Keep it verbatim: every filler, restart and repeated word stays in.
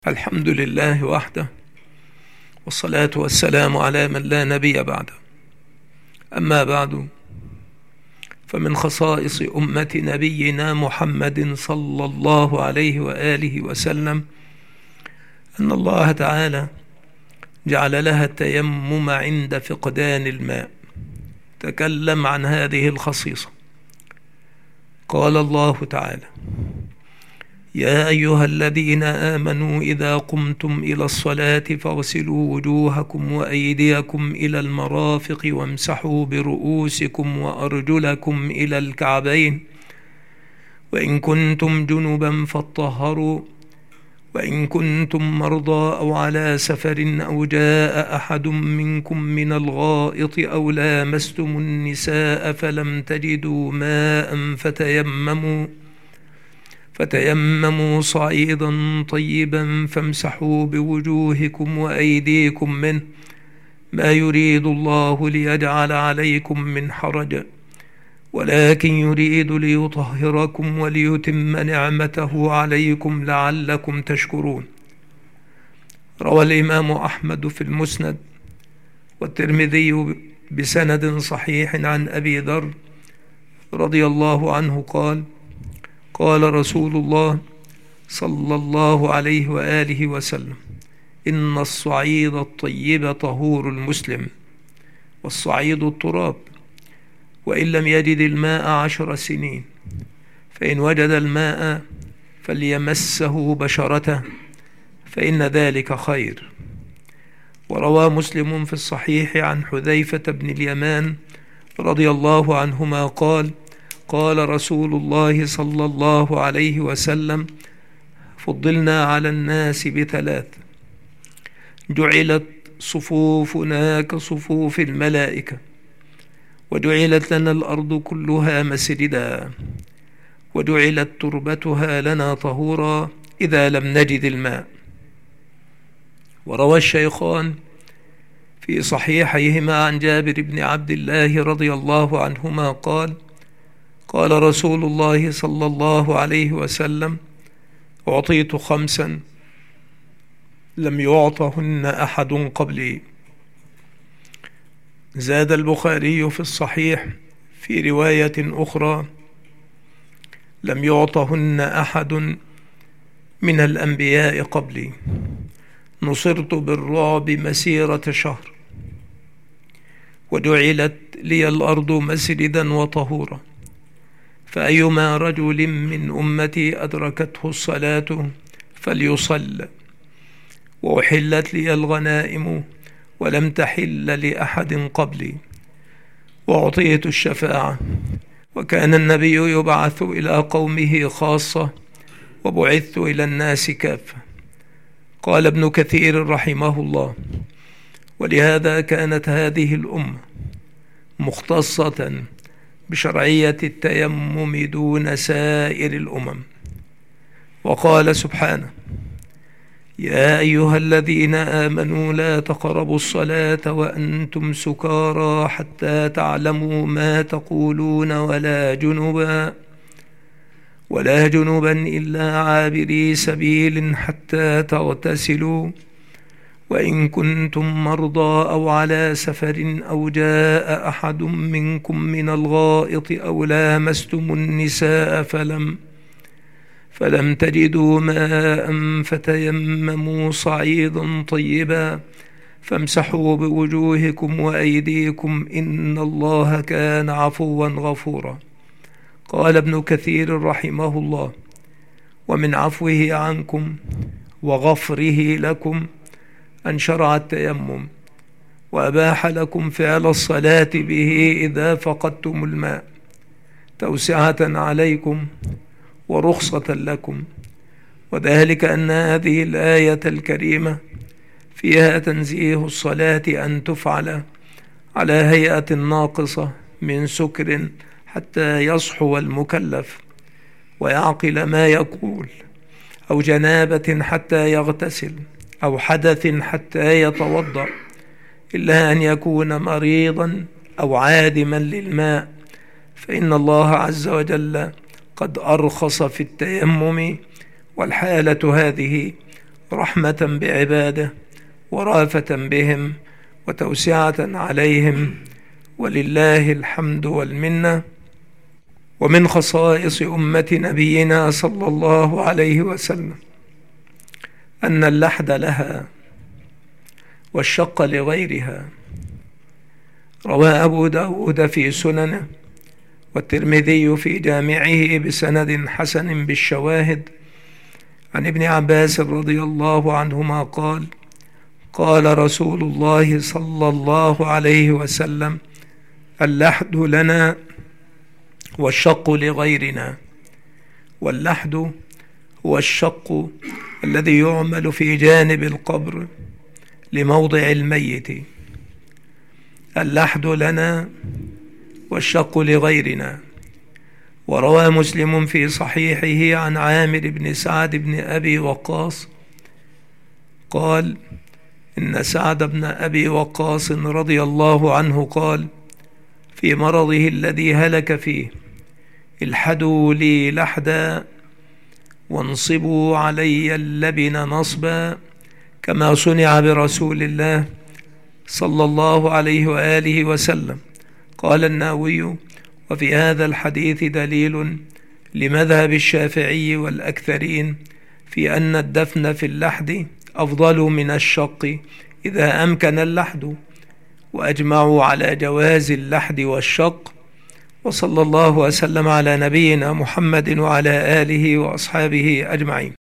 الحمد لله وحده، والصلاة والسلام على من لا نبي بعده. أما بعد، فمن خصائص أمة نبينا محمد صلى الله عليه وآله وسلم أن الله تعالى جعل لها التيمم عند فقدان الماء. تكلم عن هذه الخصيصة، قال الله تعالى: يا أيها الذين آمنوا إذا قمتم إلى الصلاة فاغسلوا وجوهكم وأيديكم إلى المرافق وامسحوا برؤوسكم وأرجلكم إلى الكعبين، وإن كنتم جنبا فاطهروا، وإن كنتم مرضى أو على سفر أو جاء أحد منكم من الغائط أو لامستم النساء فلم تجدوا ماء فتيمموا فتيمموا صعيدا طيبا فامسحوا بوجوهكم وأيديكم منه، ما يريد الله ليجعل عليكم من حرج، ولكن يريد ليطهركم وليتم نعمته عليكم لعلكم تشكرون. روى الإمام أحمد في المسند والترمذي بسند صحيح عن أبي ذر رضي الله عنه قال: قال رسول الله صلى الله عليه وآله وسلم: إن الصعيد الطيب طهور المسلم، والصعيد التراب، وإن لم يجد الماء عشر سنين، فإن وجد الماء فليمسه بشرته، فإن ذلك خير. وروى مسلم في الصحيح عن حذيفة بن اليمان رضي الله عنهما قال: قال رسول الله صلى الله عليه وسلم: فضلنا على الناس بثلاث: جعلت صفوفنا كصفوف الملائكة، وجعلت لنا الأرض كلها مسجدا، وجعلت تربتها لنا طهورا إذا لم نجد الماء. وروى الشيخان في صحيحيهما عن جابر بن عبد الله رضي الله عنهما قال: قال رسول الله صلى الله عليه وسلم: أعطيت خمسا لم يعطهن أحد قبلي. زاد البخاري في الصحيح في رواية أخرى: لم يعطهن أحد من الأنبياء قبلي. نصرت بالرعب مسيرة شهر، وجعلت لي الأرض مسجدا وطهورا، فأيما رجل من أمتي أدركته الصلاة فليصل. وأحلت لي الغنائم ولم تحل لأحد قبلي، وأعطيت الشفاعة، وكان النبي يبعث إلى قومه خاصة، وبعثت إلى الناس كافة. قال ابن كثير رحمه الله: ولهذا كانت هذه الأمة مختصة بشرعية التيمم دون سائر الأمم. وقال سبحانه: يا أيها الذين آمنوا لا تقربوا الصلاة وأنتم سكارى حتى تعلموا ما تقولون ولا جنبا ولا جنبا إلا عابري سبيل حتى تغتسلوا، وإن كنتم مرضى أو على سفر أو جاء أحد منكم من الغائط أو لامستم النساء فلم فلم تجدوا ماء فتيمموا صعيدا طيبا فامسحوا بوجوهكم وأيديكم إن الله كان عفوا غفورا. قال ابن كثير رحمه الله: ومن عفوه عنكم وغفره لكم أن شرع التيمم، وأباح لكم فعل الصلاة به إذا فقدتم الماء، توسعة عليكم ورخصة لكم. وذلك أن هذه الآية الكريمة فيها تنزيه الصلاة أن تفعل على هيئة ناقصة من سكر حتى يصحو المكلف ويعقل ما يقول، أو جنابة حتى يغتسل، أو حدث حتى يتوضأ، إلا أن يكون مريضا أو عادما للماء، فإن الله عز وجل قد أرخص في التيمم، والحالة هذه رحمة بعباده ورافة بهم وتوسعة عليهم، ولله الحمد والمنة. ومن خصائص أمة نبينا صلى الله عليه وسلم أن اللحد لها والشق لغيرها. روى أبو داود في سننه والترمذي في جامعه بسند حسن بالشواهد عن ابن عباس رضي الله عنهما قال: قال رسول الله صلى الله عليه وسلم: اللحد لنا والشق لغيرنا. واللحد هو الشق الذي يعمل في جانب القبر لموضع الميت. اللحد لنا والشق لغيرنا. وروى مسلم في صحيحه عن عامر بن سعد بن أبي وقاص قال: إن سعد بن أبي وقاص رضي الله عنه قال في مرضه الذي هلك فيه: الحدوا لي لحدا وانصبوا علي اللبن نصبا، كما صنع برسول الله صلى الله عليه وآله وسلم. قال النووي: وفي هذا الحديث دليل لمذهب الشافعي والأكثرين في أن الدفن في اللحد أفضل من الشق إذا أمكن اللحد، وأجمعوا على جواز اللحد والشق. وصلى الله وسلم على نبينا محمد وعلى آله وأصحابه أجمعين.